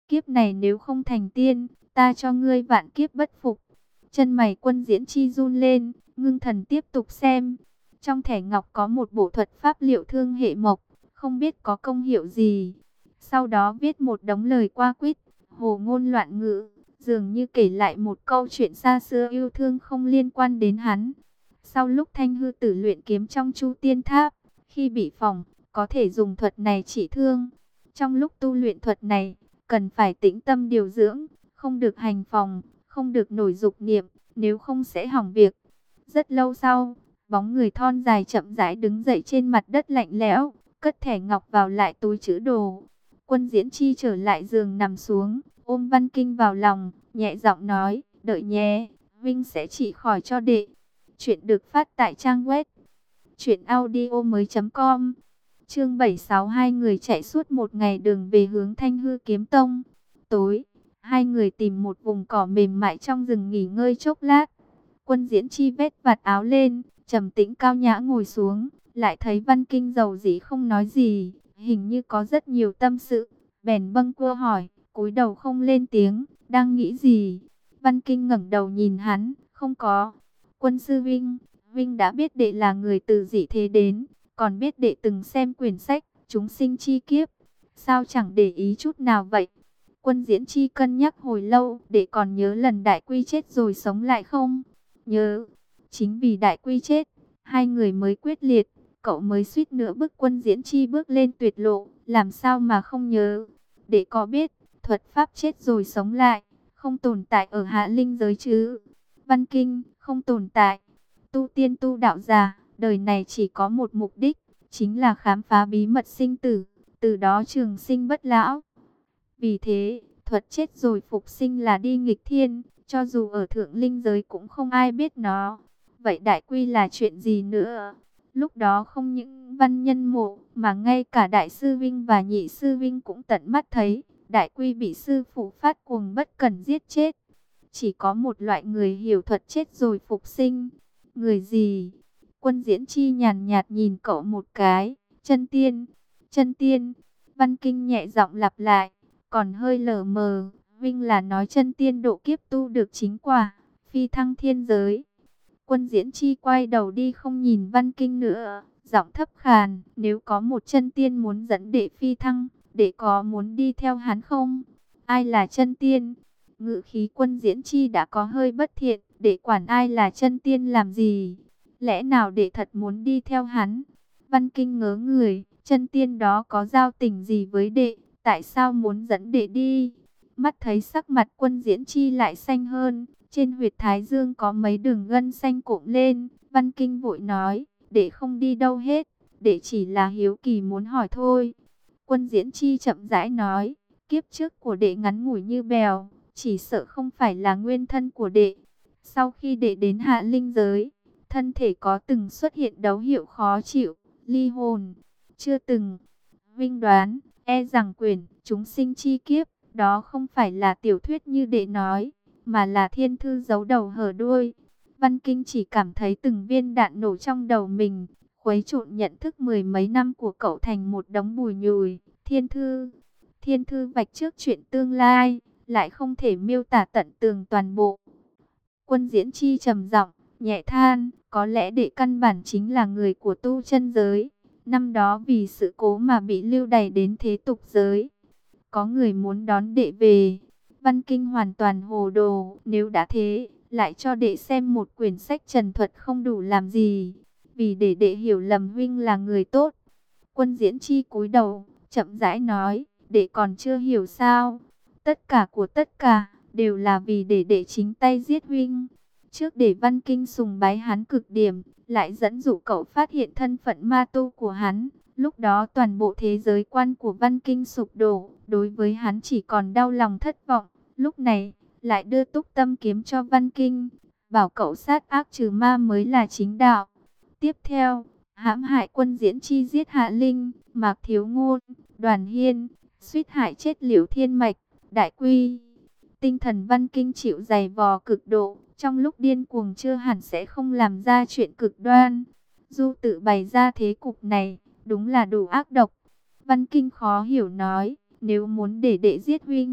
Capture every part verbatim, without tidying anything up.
Kiếp này nếu không thành tiên, ta cho ngươi vạn kiếp bất phục. Chân mày Quân Diễn Chi run lên, ngưng thần tiếp tục xem. Trong thẻ ngọc có một bộ thuật pháp liệu thương hệ mộc, không biết có công hiệu gì. Sau đó viết một đống lời qua quýt, hồ ngôn loạn ngữ, dường như kể lại một câu chuyện xa xưa yêu thương không liên quan đến hắn. Sau lúc Thanh Hư Tử luyện kiếm trong Chu Tiên Tháp, khi bị phỏng, có thể dùng thuật này trị thương. Trong lúc tu luyện thuật này, cần phải tĩnh tâm điều dưỡng, không được hành phòng, không được nổi dục niệm, nếu không sẽ hỏng việc. Rất lâu sau, bóng người thon dài chậm rãi đứng dậy trên mặt đất lạnh lẽo, cất thẻ ngọc vào lại túi trữ đồ. Quân Diễn Chi trở lại giường nằm xuống, ôm Văn Kinh vào lòng, nhẹ giọng nói, đợi nhé, Vinh sẽ trị khỏi cho đệ. Chuyện được phát tại trang web truyện audio mới chấm com. Chương bảy mươi sáu, hai người chạy suốt một ngày đường về hướng Thanh Hư Kiếm Tông. Tối, hai người tìm một vùng cỏ mềm mại trong rừng nghỉ ngơi chốc lát. Quân Diễn Chi vét vạt áo lên, trầm tĩnh cao nhã ngồi xuống, lại thấy Văn Kinh dầu dĩ không nói gì, hình như có rất nhiều tâm sự, bèn bâng quơ hỏi, cúi đầu không lên tiếng, đang nghĩ gì? Văn Kinh ngẩng đầu nhìn hắn, không có. Quân sư Vinh, Vinh đã biết đệ là người từ dị thế đến, còn biết đệ từng xem quyển sách Chúng sinh chi kiếp, sao chẳng để ý chút nào vậy? Quân Diễn Chi cân nhắc hồi lâu, đệ còn nhớ lần Đại Quy chết rồi sống lại không? Nhớ, chính vì Đại Quy chết, hai người mới quyết liệt, cậu mới suýt nữa bức Quân Diễn Chi bước lên tuyệt lộ, làm sao mà không nhớ? Đệ có biết, thuật pháp chết rồi sống lại, không tồn tại ở hạ linh giới chứ? Văn Kinh, không tồn tại. Tu tiên tu đạo già, đời này chỉ có một mục đích, chính là khám phá bí mật sinh tử, từ đó trường sinh bất lão. Vì thế, thuật chết rồi phục sinh là đi nghịch thiên, cho dù ở thượng linh giới cũng không ai biết nó. Vậy Đại Quy là chuyện gì nữa? Lúc đó không những văn nhân mộ, mà ngay cả Đại sư Vinh và Nhị sư Vinh cũng tận mắt thấy, Đại Quy bị sư phụ phát cuồng bất cần giết chết. Chỉ có một loại người hiểu thuật chết rồi phục sinh. Người gì? Quân Diễn Chi nhàn nhạt nhìn cậu một cái. Chân tiên, chân tiên. Văn Kinh nhẹ giọng lặp lại, còn hơi lờ mờ. Vinh là nói chân tiên độ kiếp tu được chính quả, phi thăng thiên giới. Quân Diễn Chi quay đầu đi không nhìn Văn Kinh nữa, giọng thấp khàn, nếu có một chân tiên muốn dẫn đệ phi thăng, đệ có muốn đi theo hắn không? Ai là chân tiên? Ngữ khí Quân Diễn Chi đã có hơi bất thiện, đệ quản ai là chân tiên làm gì? Lẽ nào đệ thật muốn đi theo hắn? Văn Kinh ngớ người, chân tiên đó có giao tình gì với đệ? Tại sao muốn dẫn đệ đi? Mắt thấy sắc mặt Quân Diễn Chi lại xanh hơn, trên huyệt thái dương có mấy đường gân xanh cụm lên. Văn Kinh vội nói, đệ không đi đâu hết, đệ chỉ là hiếu kỳ muốn hỏi thôi. Quân Diễn Chi chậm rãi nói, kiếp trước của đệ ngắn ngủi như bèo, chỉ sợ không phải là nguyên thân của đệ. Sau khi đệ đến hạ linh giới, thân thể có từng xuất hiện dấu hiệu khó chịu, ly hồn? Chưa từng. Vinh đoán, e rằng quyển Chúng sinh chi kiếp, đó không phải là tiểu thuyết như đệ nói, mà là thiên thư giấu đầu hở đuôi. Văn Kinh chỉ cảm thấy từng viên đạn nổ trong đầu mình, khuấy trộn nhận thức mười mấy năm của cậu thành một đống bùi nhùi. Thiên thư, thiên thư vạch trước chuyện tương lai, lại không thể miêu tả tận tường toàn bộ. Quân Diễn Chi trầm giọng, nhẹ than, có lẽ đệ căn bản chính là người của tu chân giới. Năm đó vì sự cố mà bị lưu đày đến thế tục giới. Có người muốn đón đệ về. Văn Kinh hoàn toàn hồ đồ, nếu đã thế, lại cho đệ xem một quyển sách trần thuật không đủ làm gì. Vì để đệ hiểu lầm huynh là người tốt. Quân Diễn Chi cúi đầu, chậm rãi nói, đệ còn chưa hiểu sao? Tất cả của tất cả, đều là vì để đệ chính tay giết huynh. Trước để Văn Kinh sùng bái hắn cực điểm, lại dẫn dụ cậu phát hiện thân phận ma tu của hắn. Lúc đó toàn bộ thế giới quan của Văn Kinh sụp đổ, đối với hắn chỉ còn đau lòng thất vọng. Lúc này, lại đưa túc tâm kiếm cho Văn Kinh, bảo cậu sát ác trừ ma mới là chính đạo. Tiếp theo, hãm hại Quân Diễn Chi giết Hạ Linh, Mạc Thiếu Ngôn, Đoàn Hiên, suýt hại chết Liễu Thiên Mạch, Đại Quy. Tinh thần Văn Kinh chịu dày vò cực độ, trong lúc điên cuồng chưa hẳn sẽ không làm ra chuyện cực đoan. Du tự bày ra thế cục này, đúng là đủ ác độc. Văn Kinh khó hiểu nói, nếu muốn để đệ giết huynh,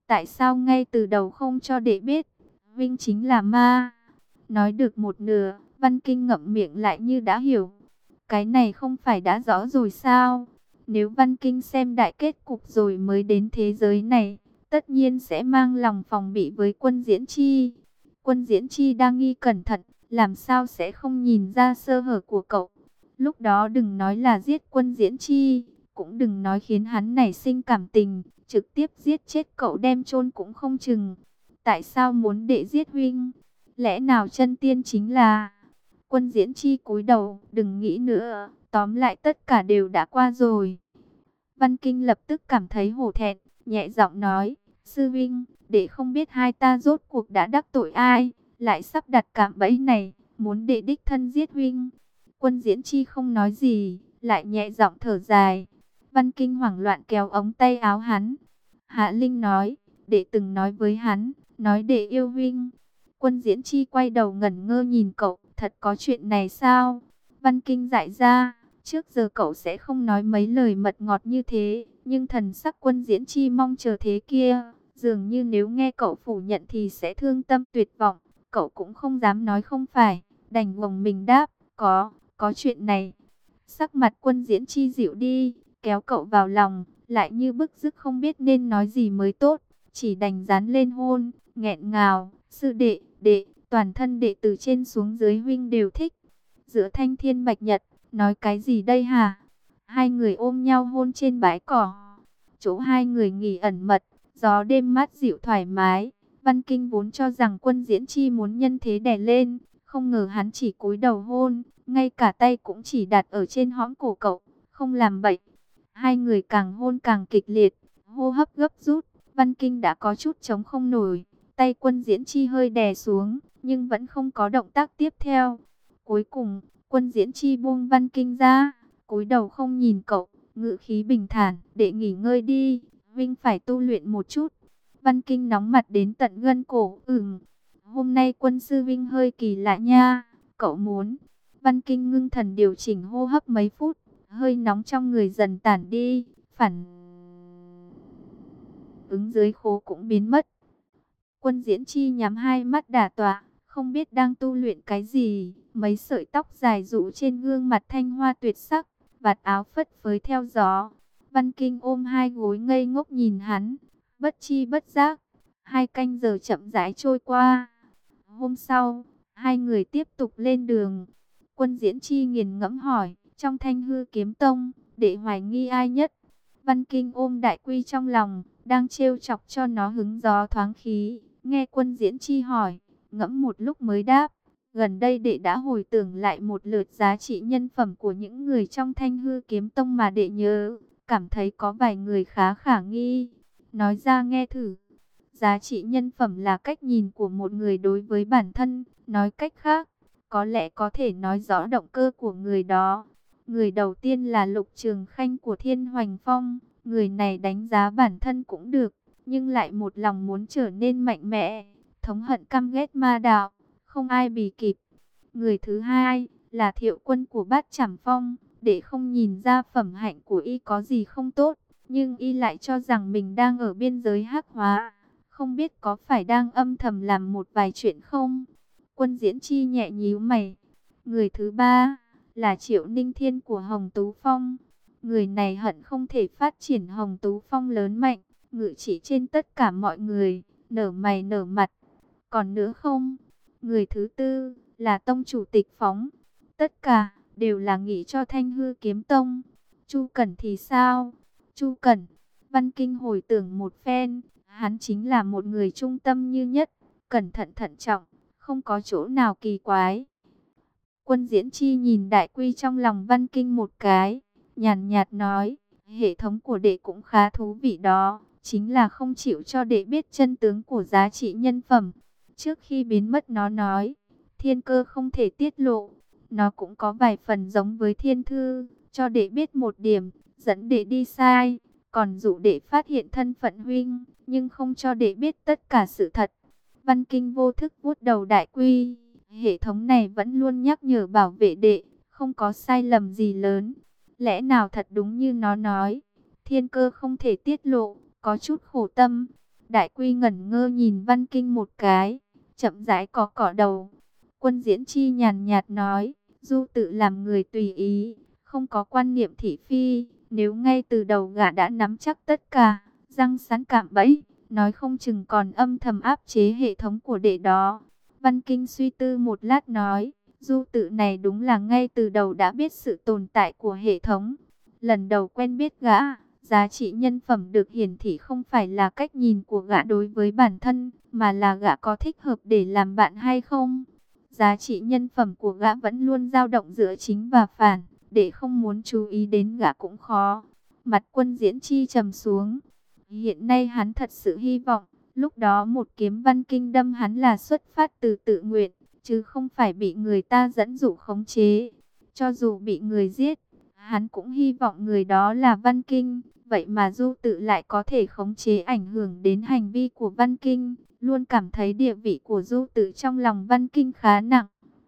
Tại sao ngay từ đầu không cho đệ biết, Vinh chính là ma? Nói được một nửa, Văn Kinh ngậm miệng lại như đã hiểu. Cái này không phải đã rõ rồi sao? Nếu Văn Kinh xem đại kết cục rồi mới đến thế giới này, tất nhiên sẽ mang lòng phòng bị với Quân Diễn Chi. Quân Diễn Chi đang nghi cẩn thận, làm sao sẽ không nhìn ra sơ hở của cậu. Lúc đó đừng nói là giết Quân Diễn Chi, cũng đừng nói khiến hắn nảy sinh cảm tình, trực tiếp giết chết cậu đem chôn cũng không chừng. Tại sao muốn đệ giết huynh? Lẽ nào chân tiên chính là... Quân Diễn Chi cúi đầu, đừng nghĩ nữa, tóm lại tất cả đều đã qua rồi. Văn Kinh lập tức cảm thấy hổ thẹn, nhẹ giọng nói, sư vinh, đệ không biết hai ta rốt cuộc đã đắc tội ai, lại sắp đặt cạm bẫy này, muốn đệ đích thân giết huynh. Quân Diễn Chi không nói gì, lại nhẹ giọng thở dài. Văn Kinh hoảng loạn kéo ống tay áo hắn. Hạ Linh nói, đệ từng nói với hắn, nói đệ yêu huynh. Quân Diễn Chi quay đầu ngẩn ngơ nhìn cậu, thật có chuyện này sao? Văn Kinh dại ra, trước giờ cậu sẽ không nói mấy lời mật ngọt như thế, nhưng thần sắc Quân Diễn Chi mong chờ thế kia, dường như nếu nghe cậu phủ nhận thì sẽ thương tâm tuyệt vọng, cậu cũng không dám nói không phải, đành gồng mình đáp, có, có chuyện này. Sắc mặt Quân Diễn Chi dịu đi, kéo cậu vào lòng, lại như bức rứt không biết nên nói gì mới tốt, chỉ đành dán lên hôn, nghẹn ngào, sư đệ, đệ, toàn thân đệ từ trên xuống dưới huynh đều thích. Giữa thanh thiên bạch nhật, nói cái gì đây hả? Hai người ôm nhau hôn trên bãi cỏ. Chỗ hai người nghỉ ẩn mật, gió đêm mát dịu thoải mái. Văn Kinh vốn cho rằng Quân Diễn Chi muốn nhân thế đè lên, không ngờ hắn chỉ cúi đầu hôn, ngay cả tay cũng chỉ đặt ở trên hõm cổ cậu, không làm bậy. Hai người càng hôn càng kịch liệt, hô hấp gấp rút, Văn Kinh đã có chút chống không nổi. Tay Quân Diễn Chi hơi đè xuống, nhưng vẫn không có động tác tiếp theo. Cuối cùng, Quân Diễn Chi buông Văn Kinh ra, cúi đầu không nhìn cậu, ngữ khí bình thản, để nghỉ ngơi đi, Vinh phải tu luyện một chút. Văn Kinh nóng mặt đến tận gân cổ, ừm, hôm nay quân sư Vinh hơi kỳ lạ nha, cậu muốn. Văn Kinh ngưng thần điều chỉnh hô hấp mấy phút, hơi nóng trong người dần tản đi, phản ứng dưới khố cũng biến mất. Quân Diễn Chi nhắm hai mắt đả tọa, không biết đang tu luyện cái gì, mấy sợi tóc dài rũ trên gương mặt thanh hoa tuyệt sắc, vạt áo phất phới theo gió. Văn Kinh ôm hai gối ngây ngốc nhìn hắn, bất chi bất giác, hai canh giờ chậm rãi trôi qua. Hôm sau, hai người tiếp tục lên đường. Quân Diễn Chi nghiền ngẫm hỏi, trong Thanh Hư Kiếm Tông, đệ hoài nghi ai nhất? Văn Kinh ôm Đại Quy trong lòng, đang trêu chọc cho nó hứng gió thoáng khí. Nghe Quân Diễn Chi hỏi, ngẫm một lúc mới đáp, gần đây đệ đã hồi tưởng lại một lượt giá trị nhân phẩm của những người trong Thanh Hư Kiếm Tông mà đệ nhớ, cảm thấy có vài người khá khả nghi. Nói ra nghe thử. Giá trị nhân phẩm là cách nhìn của một người đối với bản thân, nói cách khác, có lẽ có thể nói rõ động cơ của người đó. Người đầu tiên là Lục Trường Khanh của Thiên Hoành Phong, người này đánh giá bản thân cũng được, nhưng lại một lòng muốn trở nên mạnh mẽ, thống hận căm ghét ma đạo, không ai bì kịp. Người thứ hai là Thiệu Quân của Bát Trảm Phong, để không nhìn ra phẩm hạnh của y có gì không tốt, nhưng y lại cho rằng mình đang ở biên giới hắc hóa, không biết có phải đang âm thầm làm một vài chuyện không. Quân Diễn Chi nhẹ nhíu mày. Người thứ ba là Triệu Ninh Thiên của Hồng Tú Phong. Người này hận không thể phát triển Hồng Tú Phong lớn mạnh, ngự trị trên tất cả mọi người, nở mày nở mặt. Còn nữa không? Người thứ tư là Tông Chủ Tịch Phóng. Tất cả đều là nghĩ cho Thanh Hư Kiếm Tông. Chu Cẩn thì sao? Chu Cẩn, Văn Kinh hồi tưởng một phen, hắn chính là một người trung tâm như nhất, cẩn thận thận trọng, không có chỗ nào kỳ quái. Quân Diễn Chi nhìn Đại Quy trong lòng Văn Kinh một cái, nhàn nhạt nói, hệ thống của đệ cũng khá thú vị đó, chính là không chịu cho đệ biết chân tướng của giá trị nhân phẩm. Trước khi biến mất nó nói, thiên cơ không thể tiết lộ, nó cũng có vài phần giống với thiên thư, cho đệ biết một điểm, dẫn đệ đi sai, còn dụ đệ phát hiện thân phận huynh, nhưng không cho đệ biết tất cả sự thật. Văn Kinh vô thức vuốt đầu Đại Quy, hệ thống này vẫn luôn nhắc nhở bảo vệ đệ, không có sai lầm gì lớn. Lẽ nào thật đúng như nó nói, thiên cơ không thể tiết lộ, có chút khổ tâm. Đại Quy ngẩn ngơ nhìn Văn Kinh một cái, chậm rãi cọ cọ đầu. Quân Diễn Chi nhàn nhạt nói, Du Tự làm người tùy ý, không có quan niệm thị phi. Nếu ngay từ đầu gã đã nắm chắc tất cả, răng sắn cạm bẫy, nói không chừng còn âm thầm áp chế hệ thống của đệ đó. Văn Kinh suy tư một lát nói, Du Tự này đúng là ngay từ đầu đã biết sự tồn tại của hệ thống. Lần đầu quen biết gã, giá trị nhân phẩm được hiển thị không phải là cách nhìn của gã đối với bản thân, mà là gã có thích hợp để làm bạn hay không. Giá trị nhân phẩm của gã vẫn luôn dao động giữa chính và phản, để không muốn chú ý đến gã cũng khó. Mặt Quân Diễn Chi trầm xuống. Hiện nay hắn thật sự hy vọng, lúc đó một kiếm Văn Kinh đâm hắn là xuất phát từ tự nguyện, chứ không phải bị người ta dẫn dụ khống chế. Cho dù bị người giết, hắn cũng hy vọng người đó là Văn Kinh. Vậy mà Du Tự lại có thể khống chế ảnh hưởng đến hành vi của Văn Kinh. Luôn cảm thấy địa vị của Du Tự trong lòng Văn Kinh khá nặng.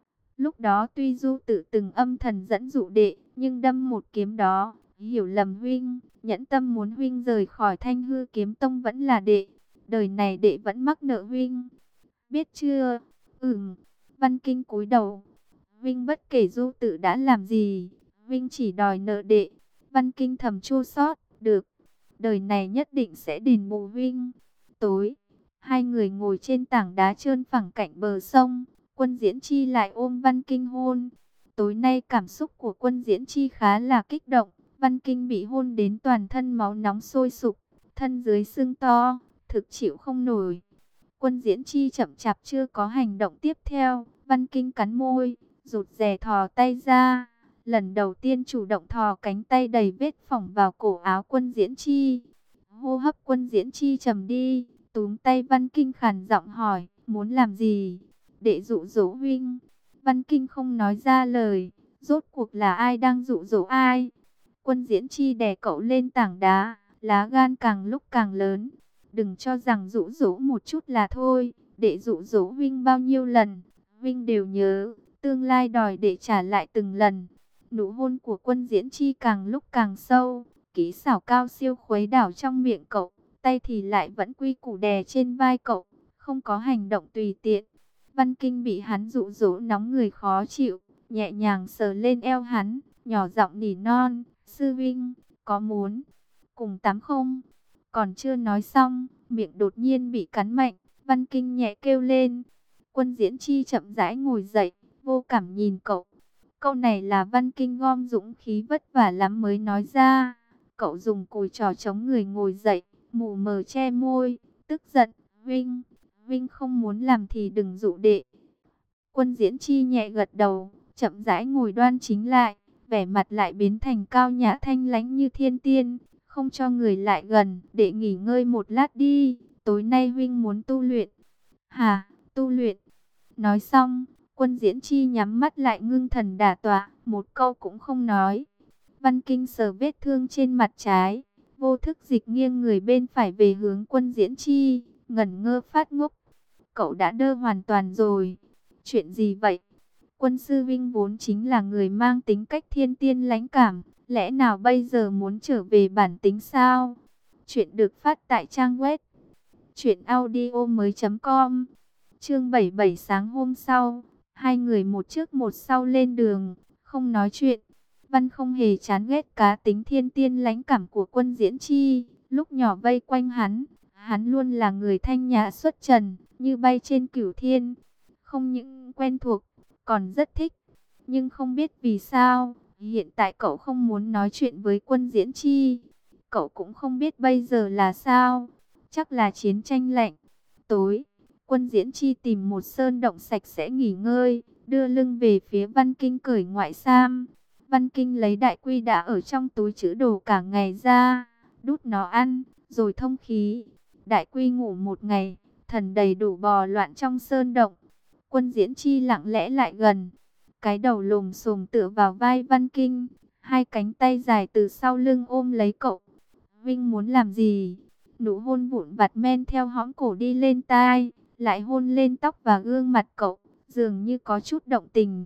Lúc đó tuy Du Tự từng âm thầm dẫn dụ đệ, nhưng đâm một kiếm đó, hiểu lầm huynh, nhẫn tâm muốn huynh rời khỏi Thanh Hư Kiếm Tông vẫn là đệ. Đời này đệ vẫn mắc nợ huynh. Biết chưa? Ừm. Văn Kinh cúi đầu. Huynh bất kể Du Tự đã làm gì, huynh chỉ đòi nợ đệ. Văn Kinh thầm chua xót. Được, đời này nhất định sẽ đền bù huynh. Tối, hai người ngồi trên tảng đá trơn phẳng cạnh bờ sông. Quân Diễn Chi lại ôm Văn Kinh hôn. Tối nay cảm xúc của Quân Diễn Chi khá là kích động. Văn Kinh bị hôn đến toàn thân máu nóng sôi sục, thân dưới sưng to, thực chịu không nổi. Quân Diễn Chi chậm chạp chưa có hành động tiếp theo. Văn Kinh cắn môi, rụt rè thò tay ra. Lần đầu tiên chủ động thò cánh tay đầy vết phỏng vào cổ áo Quân Diễn Chi. Hô hấp Quân Diễn Chi trầm đi, túm tay Văn Kinh khàn giọng hỏi, muốn làm gì? Để dụ dỗ huynh. Văn Kinh không nói ra lời, rốt cuộc là ai đang dụ dỗ ai? Quân Diễn Chi đè cậu lên tảng đá, lá gan càng lúc càng lớn. Đừng cho rằng dụ dỗ một chút là thôi, để dụ dỗ huynh bao nhiêu lần, huynh đều nhớ, tương lai đòi để trả lại từng lần. Nụ hôn của Quân Diễn Chi càng lúc càng sâu, kỹ xảo cao siêu khuấy đảo trong miệng cậu, tay thì lại vẫn quy củ đè trên vai cậu, không có hành động tùy tiện. Văn Kinh bị hắn dụ dỗ nóng người khó chịu, nhẹ nhàng sờ lên eo hắn, nhỏ giọng nỉ non, sư vinh, có muốn cùng tắm không? Còn chưa nói xong, miệng đột nhiên bị cắn mạnh, Văn Kinh nhẹ kêu lên. Quân Diễn Chi chậm rãi ngồi dậy, vô cảm nhìn cậu. Câu này là Văn Kinh gom dũng khí vất vả lắm mới nói ra. Cậu dùng cùi trò chống người ngồi dậy, mù mờ che môi, tức giận, Vinh, Vinh không muốn làm thì đừng dụ đệ. Quân Diễn Chi nhẹ gật đầu, chậm rãi ngồi đoan chính lại, vẻ mặt lại biến thành cao nhã thanh lãnh như thiên tiên, không cho người lại gần, để nghỉ ngơi một lát đi, tối nay huynh muốn tu luyện. Hà, tu luyện. Nói xong, Quân Diễn Chi nhắm mắt lại ngưng thần đả tọa, một câu cũng không nói. Văn Kinh sờ vết thương trên mặt trái, vô thức dịch nghiêng người bên phải về hướng Quân Diễn Chi, ngẩn ngơ phát ngốc. Cậu đã đơ hoàn toàn rồi. Chuyện gì vậy? Quân sư vinh vốn chính là người mang tính cách thiên tiên lãnh cảm, lẽ nào bây giờ muốn trở về bản tính sao? Chuyện được phát tại trang web truyện audio mới chấm com. Chương bảy mươi bảy sáng hôm sau, hai người một trước một sau lên đường, không nói chuyện. Văn không hề chán ghét cá tính thiên tiên lãnh cảm của Quân Diễn Chi, lúc nhỏ vây quanh hắn, hắn luôn là người thanh nhã xuất trần, như bay trên cửu thiên. Không những quen thuộc, còn rất thích. Nhưng không biết vì sao, hiện tại cậu không muốn nói chuyện với Quân Diễn Chi. Cậu cũng không biết bây giờ là sao, chắc là chiến tranh lạnh. Tối, Quân Diễn Chi tìm một sơn động sạch sẽ nghỉ ngơi, đưa lưng về phía Văn Kinh cởi ngoại sam. Văn Kinh lấy đại quy đã ở trong túi trữ đồ cả ngày ra, đút nó ăn, rồi thông khí. Đại quy ngủ một ngày, thần đầy đủ bò loạn trong sơn động. Quân Diễn Chi lặng lẽ lại gần, cái đầu lùm xùm tựa vào vai Văn Kinh, hai cánh tay dài từ sau lưng ôm lấy cậu. Vinh muốn làm gì? Nụ hôn vụn vặt men theo hõm cổ đi lên tai, lại hôn lên tóc và gương mặt cậu, dường như có chút động tình.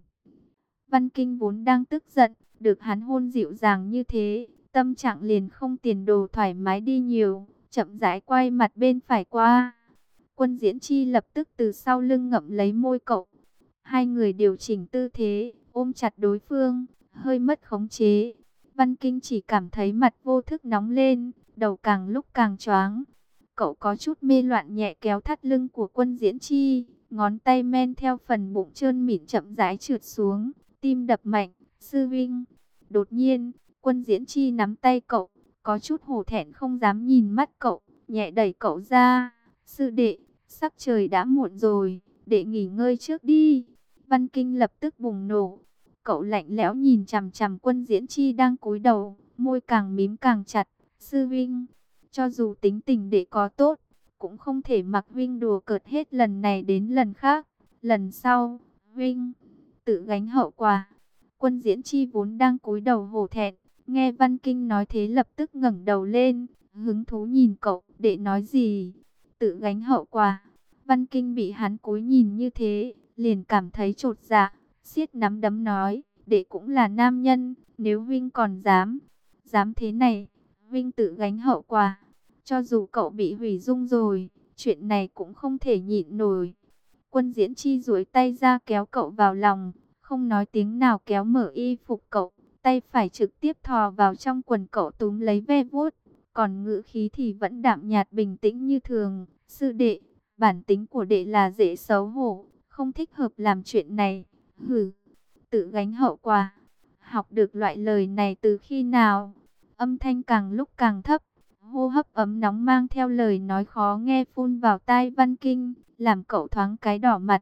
Văn Kinh vốn đang tức giận, được hắn hôn dịu dàng như thế, tâm trạng liền không tiền đồ thoải mái đi nhiều, chậm rãi quay mặt bên phải qua. Quân Diễn Chi lập tức từ sau lưng ngậm lấy môi cậu. Hai người điều chỉnh tư thế, ôm chặt đối phương, hơi mất khống chế. Văn Kinh chỉ cảm thấy mặt vô thức nóng lên, đầu càng lúc càng choáng. Cậu có chút mê loạn nhẹ kéo thắt lưng của Quân Diễn Chi, ngón tay men theo phần bụng trơn mịn chậm rãi trượt xuống, tim đập mạnh. Sư Vinh. Đột nhiên, Quân Diễn Chi nắm tay cậu, có chút hổ thẹn không dám nhìn mắt cậu, nhẹ đẩy cậu ra. Sư đệ, sắc trời đã muộn rồi, đệ nghỉ ngơi trước đi. Văn Kinh lập tức bùng nổ. Cậu lạnh lẽo nhìn chằm chằm Quân Diễn Chi đang cúi đầu, môi càng mím càng chặt. Sư Vinh, cho dù tính tình đệ có tốt, cũng không thể mặc Vinh đùa cợt hết lần này đến lần khác. Lần sau, Vinh tự gánh hậu quả. Quân Diễn Chi vốn đang cúi đầu hổ thẹn, nghe Văn Kinh nói thế lập tức ngẩng đầu lên, hứng thú nhìn cậu. Đệ nói gì? Tự gánh hậu quả. Văn Kinh bị hắn cúi nhìn như thế, liền cảm thấy chột dạ, siết nắm đấm nói, đệ cũng là nam nhân, nếu Vinh còn dám, dám thế này, Vinh tự gánh hậu quả. Cho dù cậu bị hủy dung rồi, chuyện này cũng không thể nhịn nổi. Quân Diễn Chi duỗi tay ra kéo cậu vào lòng, không nói tiếng nào kéo mở y phục cậu, tay phải trực tiếp thò vào trong quần cậu túm lấy ve vuốt, còn ngữ khí thì vẫn đạm nhạt bình tĩnh như thường. Sư đệ, bản tính của đệ là dễ xấu hổ, không thích hợp làm chuyện này. Hừ, tự gánh hậu quả. Học được loại lời này từ khi nào? Âm thanh càng lúc càng thấp, hô hấp ấm nóng mang theo lời nói khó nghe phun vào tai Văn Kinh, làm cậu thoáng cái đỏ mặt.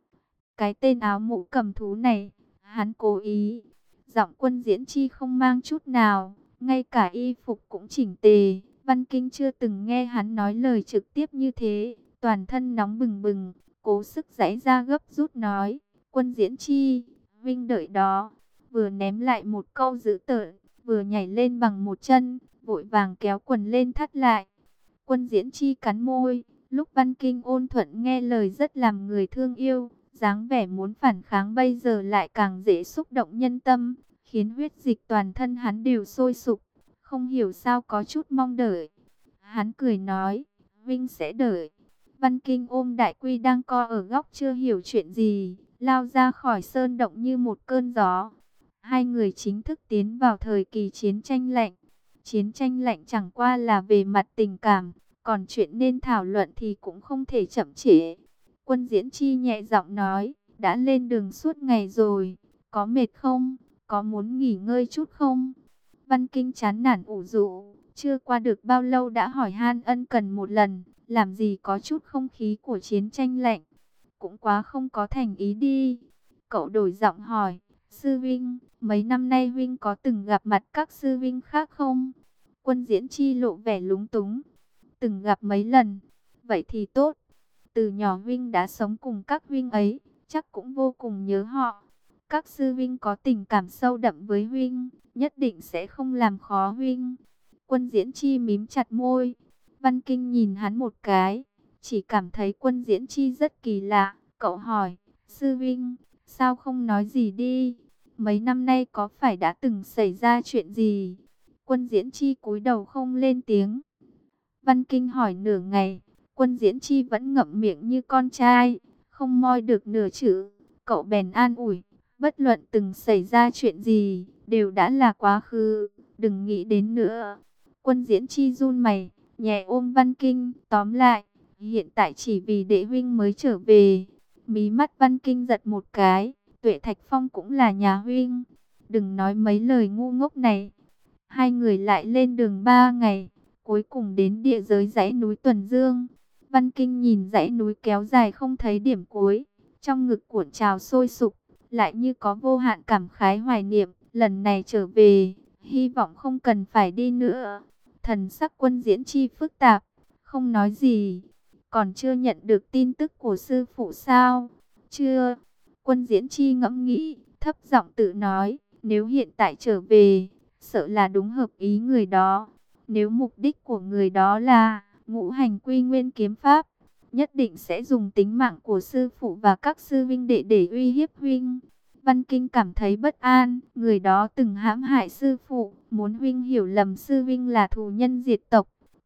Cái tên áo mũ cầm thú này, hắn cố ý. Giọng Quân Diễn Chi không mang chút nào, ngay cả y phục cũng chỉnh tề. Văn Kinh chưa từng nghe hắn nói lời trực tiếp như thế, toàn thân nóng bừng bừng, cố sức giãy ra gấp rút nói, Quân Diễn Chi, Vinh đợi đó. Vừa ném lại một câu dữ tợn, vừa nhảy lên bằng một chân, vội vàng kéo quần lên thắt lại. Quân Diễn Chi cắn môi, lúc Văn Kinh ôn thuận nghe lời rất làm người thương yêu, dáng vẻ muốn phản kháng bây giờ lại càng dễ xúc động nhân tâm, khiến huyết dịch toàn thân hắn đều sôi sục, không hiểu sao có chút mong đợi. Hắn cười nói, Vinh sẽ đợi. Văn Kinh ôm Đại Quy đang co ở góc chưa hiểu chuyện gì, lao ra khỏi sơn động như một cơn gió. Hai người chính thức tiến vào thời kỳ chiến tranh lạnh. Chiến tranh lạnh chẳng qua là về mặt tình cảm, còn chuyện nên thảo luận thì cũng không thể chậm trễ. Quân Diễn Chi nhẹ giọng nói, đã lên đường suốt ngày rồi, có mệt không? Có muốn nghỉ ngơi chút không? Văn Kinh chán nản ủ rũ, chưa qua được bao lâu đã hỏi han ân cần một lần, làm gì có chút không khí của chiến tranh lạnh. Cũng quá không có thành ý đi. Cậu đổi giọng hỏi, Sư Vinh, mấy năm nay Vinh có từng gặp mặt các sư Vinh khác không? Quân Diễn Chi lộ vẻ lúng túng. Từng gặp mấy lần. Vậy thì tốt. Từ nhỏ Vinh đã sống cùng các Vinh ấy, chắc cũng vô cùng nhớ họ. Các sư Vinh có tình cảm sâu đậm với Vinh, nhất định sẽ không làm khó Vinh. Quân Diễn Chi mím chặt môi. Văn Kinh nhìn hắn một cái, chỉ cảm thấy Quân Diễn Chi rất kỳ lạ. Cậu hỏi, sư Vinh, sao không nói gì đi? Mấy năm nay có phải đã từng xảy ra chuyện gì? Quân Diễn Chi cúi đầu không lên tiếng. Văn Kinh hỏi nửa ngày, Quân Diễn Chi vẫn ngậm miệng như con trai, không moi được nửa chữ. Cậu bèn an ủi, bất luận từng xảy ra chuyện gì, đều đã là quá khứ, đừng nghĩ đến nữa. Quân Diễn Chi run mày, nhẹ ôm Văn Kinh, tóm lại, hiện tại chỉ vì đệ huynh mới trở về. Mí mắt Văn Kinh giật một cái, Tuệ Thạch Phong cũng là nhà huynh, đừng nói mấy lời ngu ngốc này. Hai người lại lên đường ba ngày, cuối cùng đến địa giới dãy núi Tuần Dương. Văn Kinh nhìn dãy núi kéo dài không thấy điểm cuối, trong ngực cuộn trào sôi sục, lại như có vô hạn cảm khái hoài niệm, lần này trở về, hy vọng không cần phải đi nữa. Thần sắc Quân Diễn Chi phức tạp, không nói gì. Còn chưa nhận được tin tức của sư phụ sao? Chưa. Quân Diễn Chi ngẫm nghĩ, thấp giọng tự nói, nếu hiện tại trở về, sợ là đúng hợp ý người đó. Nếu mục đích của người đó là ngũ hành quy nguyên kiếm pháp, nhất định sẽ dùng tính mạng của sư phụ và các sư vinh đệ để uy hiếp huynh. Văn Kinh cảm thấy bất an, người đó từng hãm hại sư phụ, muốn huynh hiểu lầm sư vinh là thù nhân diệt tộc,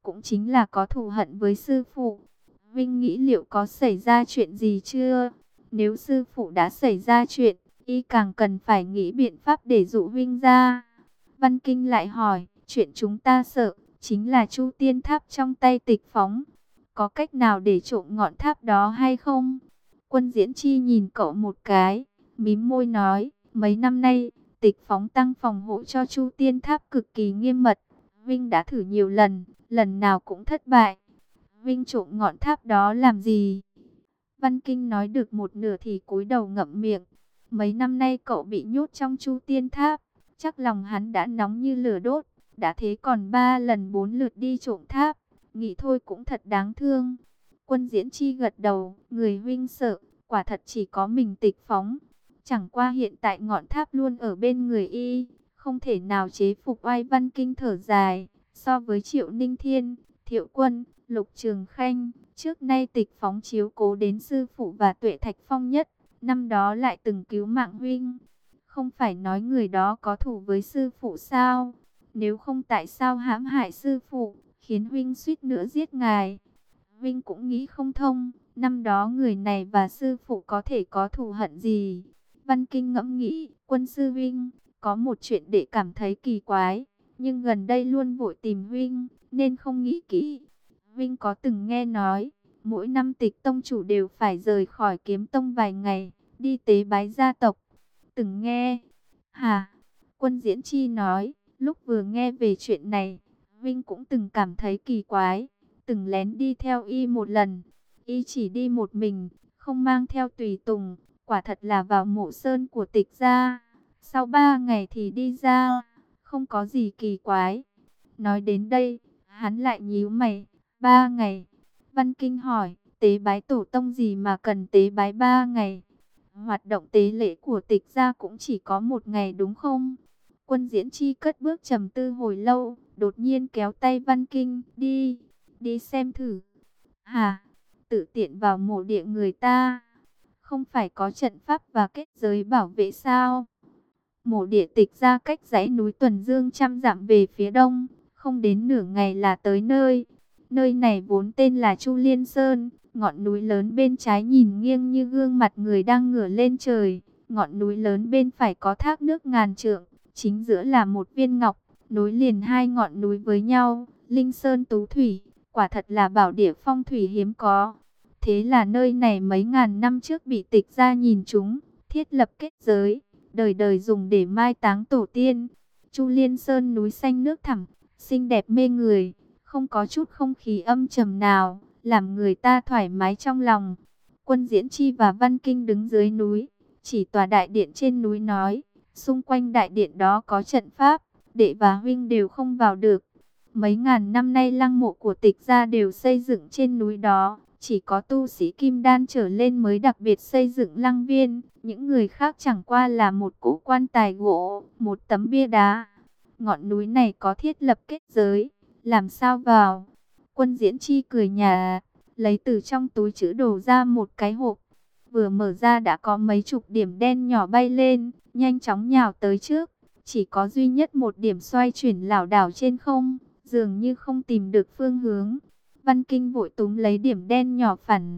cũng chính là có thù hận với sư phụ. Vinh nghĩ liệu có xảy ra chuyện gì chưa? Nếu sư phụ đã xảy ra chuyện, y càng cần phải nghĩ biện pháp để dụ Vinh ra. Văn Kinh lại hỏi, chuyện chúng ta sợ, chính là Chu Tiên Tháp trong tay Tịch Phóng. Có cách nào để trộm ngọn tháp đó hay không? Quân Diễn Chi nhìn cậu một cái, mím môi nói, mấy năm nay, Tịch Phóng tăng phòng hộ cho Chu Tiên Tháp cực kỳ nghiêm mật. Vinh đã thử nhiều lần, lần nào cũng thất bại. Vinh trộm ngọn tháp đó làm gì? Văn Kinh nói được một nửa thì cúi đầu ngậm miệng. Mấy năm nay cậu bị nhốt trong Chu Tiên Tháp, chắc lòng hắn đã nóng như lửa đốt. Đã thế còn ba lần bốn lượt đi trộm tháp, nghĩ thôi cũng thật đáng thương. Quân Diễn Chi gật đầu, người Vinh sợ, quả thật chỉ có mình Tịch Phóng. Chẳng qua hiện tại ngọn tháp luôn ở bên người y, không thể nào chế phục oai. Văn Kinh thở dài, so với Triệu Ninh Thiên, Thiệu Quân, Lục Trường Khanh, trước nay Tịch Phóng chiếu cố đến sư phụ và Tuệ Thạch Phong nhất, năm đó lại từng cứu mạng Vinh. Không phải nói người đó có thù với sư phụ sao? Nếu không tại sao hãm hại sư phụ, khiến Vinh suýt nữa giết ngài? Vinh cũng nghĩ không thông, năm đó người này và sư phụ có thể có thù hận gì? Văn Kinh ngẫm nghĩ, quân sư Vinh, có một chuyện để cảm thấy kỳ quái, nhưng gần đây luôn vội tìm Vinh, nên không nghĩ kỹ. Vinh có từng nghe nói, mỗi năm Tịch tông chủ đều phải rời khỏi Kiếm tông vài ngày, đi tế bái gia tộc. Từng nghe? Hả? Quân Diễn Chi nói, lúc vừa nghe về chuyện này, Vinh cũng từng cảm thấy kỳ quái, từng lén đi theo y một lần. Y chỉ đi một mình, không mang theo tùy tùng, quả thật là vào mộ sơn của Tịch gia. Sau ba ngày thì đi ra, không có gì kỳ quái. Nói đến đây, hắn lại nhíu mày, ba ngày. Văn Kinh hỏi, tế bái tổ tông gì mà cần tế bái ba ngày? Hoạt động tế lễ của Tịch gia cũng chỉ có một ngày đúng không? Quân Diễn Chi cất bước trầm tư hồi lâu, đột nhiên kéo tay Văn Kinh, đi, đi xem thử. Hả? Tự tiện vào mộ địa người ta, không phải có trận pháp và kết giới bảo vệ sao? Mộ địa Tịch gia cách dãy núi Tuần Dương trăm dặm về phía đông, không đến nửa ngày là tới nơi. Nơi này vốn tên là Chu Liên Sơn, ngọn núi lớn bên trái nhìn nghiêng như gương mặt người đang ngửa lên trời. Ngọn núi lớn bên phải có thác nước ngàn trượng, chính giữa là một viên ngọc, nối liền hai ngọn núi với nhau, Linh Sơn Tú Thủy, quả thật là bảo địa phong thủy hiếm có. Thế là nơi này mấy ngàn năm trước bị Tịch gia nhìn trúng, thiết lập kết giới, đời đời dùng để mai táng tổ tiên. Chu Liên Sơn núi xanh nước thẳm, xinh đẹp mê người, không có chút không khí âm trầm nào, làm người ta thoải mái trong lòng. Quân Diễn Chi và Văn Kinh đứng dưới núi, chỉ tòa đại điện trên núi nói, xung quanh đại điện đó có trận pháp, đệ và huynh đều không vào được. Mấy ngàn năm nay lăng mộ của Tịch gia đều xây dựng trên núi đó, chỉ có tu sĩ kim đan trở lên mới đặc biệt xây dựng lăng viên, những người khác chẳng qua là một cỗ quan tài gỗ, một tấm bia đá. Ngọn núi này có thiết lập kết giới, làm sao vào? Quân Diễn Chi cười nhạt, lấy từ trong túi trữ đồ ra một cái hộp, vừa mở ra đã có mấy chục điểm đen nhỏ bay lên, nhanh chóng nhào tới trước. Chỉ có duy nhất một điểm xoay chuyển lảo đảo trên không, dường như không tìm được phương hướng. Văn Kinh vội túm lấy điểm đen nhỏ phản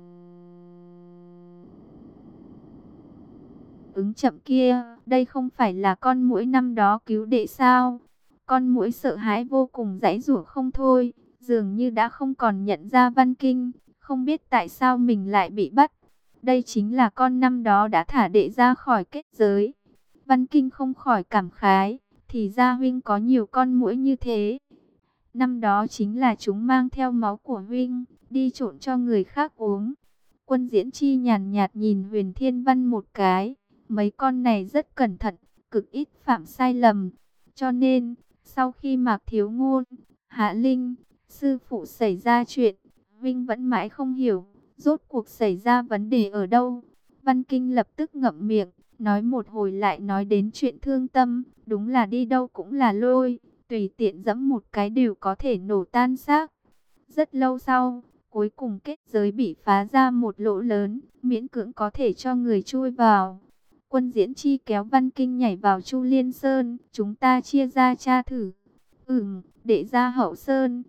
ứng chậm kia, đây không phải là con muỗi năm đó cứu đệ sao? Con muỗi sợ hãi vô cùng giãy giụa không thôi, dường như đã không còn nhận ra Văn Kinh, không biết tại sao mình lại bị bắt. Đây chính là con năm đó đã thả đệ ra khỏi kết giới. Văn Kinh không khỏi cảm khái, thì ra huynh có nhiều con muỗi như thế. Năm đó chính là chúng mang theo máu của huynh, đi trộn cho người khác uống. Quân Diễn Chi nhàn nhạt nhìn Huyền Thiên Văn một cái, mấy con này rất cẩn thận, cực ít phạm sai lầm. Cho nên, sau khi Mạc Thiếu Ngôn, Hạ Linh, sư phụ xảy ra chuyện, huynh vẫn mãi không hiểu, rốt cuộc xảy ra vấn đề ở đâu. Văn Kinh lập tức ngậm miệng, nói một hồi lại nói đến chuyện thương tâm, đúng là đi đâu cũng là lôi, tùy tiện giẫm một cái đều có thể nổ tan xác. Rất lâu sau, cuối cùng kết giới bị phá ra một lỗ lớn, miễn cưỡng có thể cho người chui vào. Quân Diễn Chi kéo Văn Kinh nhảy vào Chu Liên Sơn, chúng ta chia ra tra thử. Ừm, đệ ra Hậu Sơn.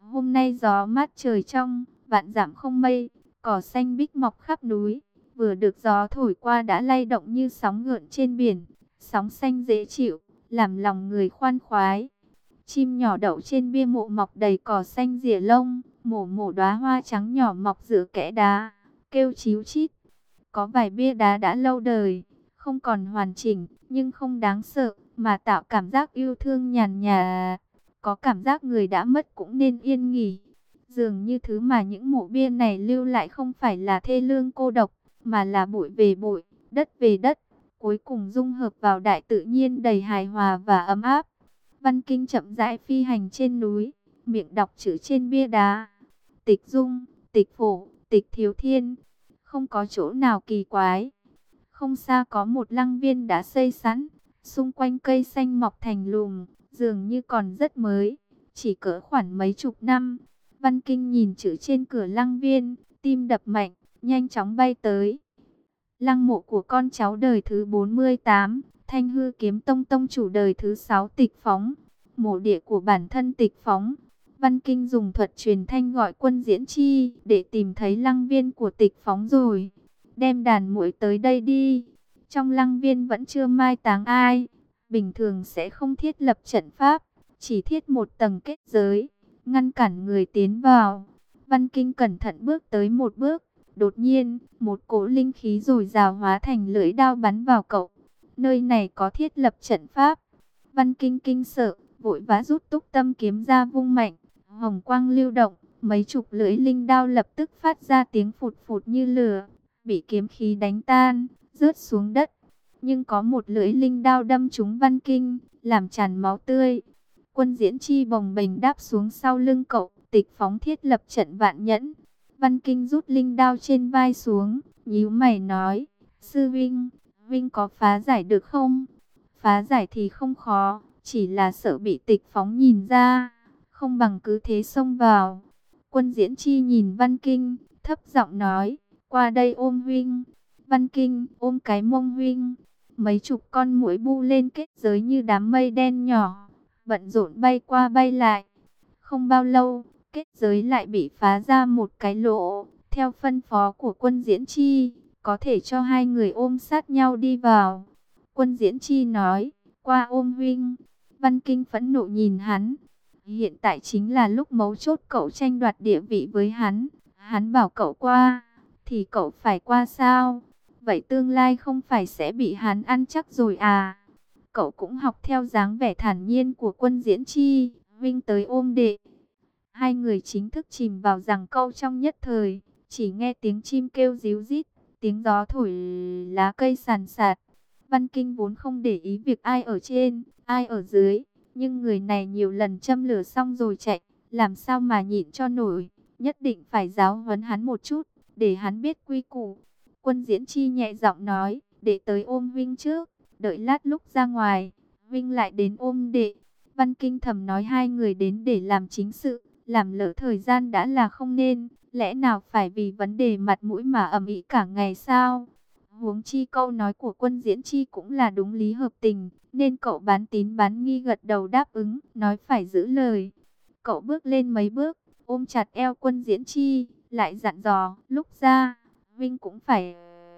Hôm nay gió mát trời trong, vạn dặm không mây, cỏ xanh biếc mọc khắp núi, vừa được gió thổi qua đã lay động như sóng gợn trên biển, sóng xanh dễ chịu, làm lòng người khoan khoái. Chim nhỏ đậu trên bia mộ mọc đầy cỏ xanh rìa lông, mổ mổ đóa hoa trắng nhỏ mọc giữa kẽ đá, kêu chíu chít. Có vài bia đá đã lâu đời, không còn hoàn chỉnh, nhưng không đáng sợ, mà tạo cảm giác yêu thương nhàn nhạt. Có cảm giác người đã mất cũng nên yên nghỉ. Dường như thứ mà những mộ bia này lưu lại không phải là thê lương cô độc, mà là bụi về bụi, đất về đất, cuối cùng dung hợp vào đại tự nhiên đầy hài hòa và ấm áp. Văn Kinh chậm rãi phi hành trên núi, miệng đọc chữ trên bia đá. Tịch Dung, Tịch Phổ, Tịch Thiếu Thiên, không có chỗ nào kỳ quái. Không xa có một lăng viên đã xây sẵn, xung quanh cây xanh mọc thành lùm, dường như còn rất mới, chỉ cỡ khoảng mấy chục năm. Văn Kinh nhìn chữ trên cửa lăng viên, tim đập mạnh, nhanh chóng bay tới. Lăng mộ của con cháu đời thứ bốn mươi tám, Thanh Hư Kiếm Tông tông chủ đời thứ sáu Tịch Phóng. Mộ địa của bản thân Tịch Phóng. Văn Kinh dùng thuật truyền thanh gọi Quân Diễn Chi để tìm thấy lăng viên của Tịch Phóng rồi. Đem đàn muội tới đây đi. Trong lăng viên vẫn chưa mai táng ai. Bình thường sẽ không thiết lập trận pháp, chỉ thiết một tầng kết giới, ngăn cản người tiến vào. Văn Kinh cẩn thận bước tới một bước. Đột nhiên, một cỗ linh khí dồi dào hóa thành lưỡi đao bắn vào cậu. Nơi này có thiết lập trận pháp. Văn Kinh kinh sợ, vội vã rút túc tâm kiếm ra vung mạnh. Hồng quang lưu động, mấy chục lưỡi linh đao lập tức phát ra tiếng phụt phụt như lửa, bị kiếm khí đánh tan, rớt xuống đất. Nhưng có một lưỡi linh đao đâm trúng Văn Kinh, làm tràn máu tươi. Quân Diễn Chi bồng bềnh đáp xuống sau lưng cậu, Tịch Phóng thiết lập trận vạn nhẫn. Văn Kinh rút linh đao trên vai xuống, nhíu mày nói, sư Vinh, Vinh có phá giải được không? Phá giải thì không khó, chỉ là sợ bị Tịch Phóng nhìn ra, không bằng cứ thế xông vào. Quân Diễn Chi nhìn Văn Kinh, thấp giọng nói, qua đây ôm Vinh. Văn Kinh ôm cái mông Vinh. Mấy chục con muỗi bu lên kết giới như đám mây đen nhỏ, bận rộn bay qua bay lại. Không bao lâu, kết giới lại bị phá ra một cái lỗ. Theo phân phó của Quân Diễn Chi, có thể cho hai người ôm sát nhau đi vào. Quân Diễn Chi nói, qua ôm Vinh. Văn Kinh phẫn nộ nhìn hắn. Hiện tại chính là lúc mấu chốt, cậu tranh đoạt địa vị với hắn. Hắn bảo cậu qua, thì cậu phải qua sao? Vậy tương lai không phải sẽ bị hắn ăn chắc rồi à? Cậu cũng học theo dáng vẻ thản nhiên của Quân Diễn Chi. Vinh tới ôm đệ. Hai người chính thức chìm vào giằng câu trong nhất thời. Chỉ nghe tiếng chim kêu ríu rít, tiếng gió thổi lá cây sàn sạt. Văn Kinh vốn không để ý việc ai ở trên, ai ở dưới. Nhưng người này nhiều lần châm lửa xong rồi chạy, làm sao mà nhịn cho nổi. Nhất định phải giáo huấn hắn một chút, để hắn biết quy củ. Quân Diễn Chi nhẹ giọng nói, để tới ôm Vinh trước, đợi lát lúc ra ngoài, Vinh lại đến ôm đệ. Văn Kinh thầm nói hai người đến để làm chính sự, làm lỡ thời gian đã là không nên, lẽ nào phải vì vấn đề mặt mũi mà ầm ĩ cả ngày sao? Huống chi câu nói của Quân Diễn Chi cũng là đúng lý hợp tình, nên cậu bán tín bán nghi gật đầu đáp ứng, nói phải giữ lời. Cậu bước lên mấy bước, ôm chặt eo Quân Diễn Chi, lại dặn dò, lúc ra, Vinh cũng phải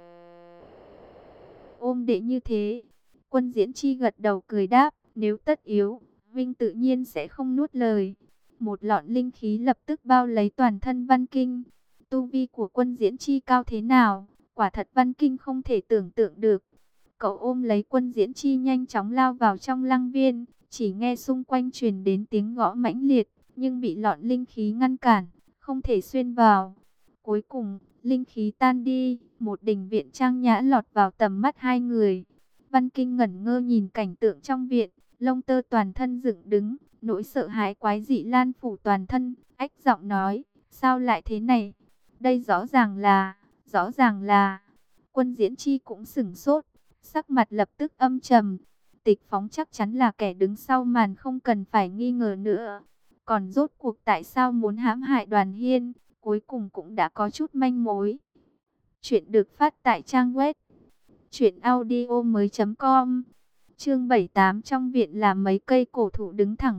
ôm đệ như thế. Quân Diễn Chi gật đầu cười đáp, nếu tất yếu, Vinh tự nhiên sẽ không nuốt lời. Một lọn linh khí lập tức bao lấy toàn thân Văn Kinh. Tu vi của Quân Diễn Chi cao thế nào, quả thật Văn Kinh không thể tưởng tượng được. Cậu ôm lấy Quân Diễn Chi nhanh chóng lao vào trong lăng viên, chỉ nghe xung quanh truyền đến tiếng gõ mãnh liệt, nhưng bị lọn linh khí ngăn cản, không thể xuyên vào. Cuối cùng, linh khí tan đi, một đình viện trang nhã lọt vào tầm mắt hai người. Văn Kinh ngẩn ngơ nhìn cảnh tượng trong viện, lông tơ toàn thân dựng đứng, nỗi sợ hãi quái dị lan phủ toàn thân, ách giọng nói, sao lại thế này? Đây rõ ràng là, rõ ràng là... Quân Diễn Chi cũng sửng sốt, sắc mặt lập tức âm trầm. Tịch Phóng chắc chắn là kẻ đứng sau màn, không cần phải nghi ngờ nữa. Còn rốt cuộc tại sao muốn hãm hại Đoàn Hiên, cuối cùng cũng đã có chút manh mối. Chuyện được phát tại trang web truyện audio mới chấm com. Chương bảy mươi tám, trong viện là mấy cây cổ thụ đứng thẳng,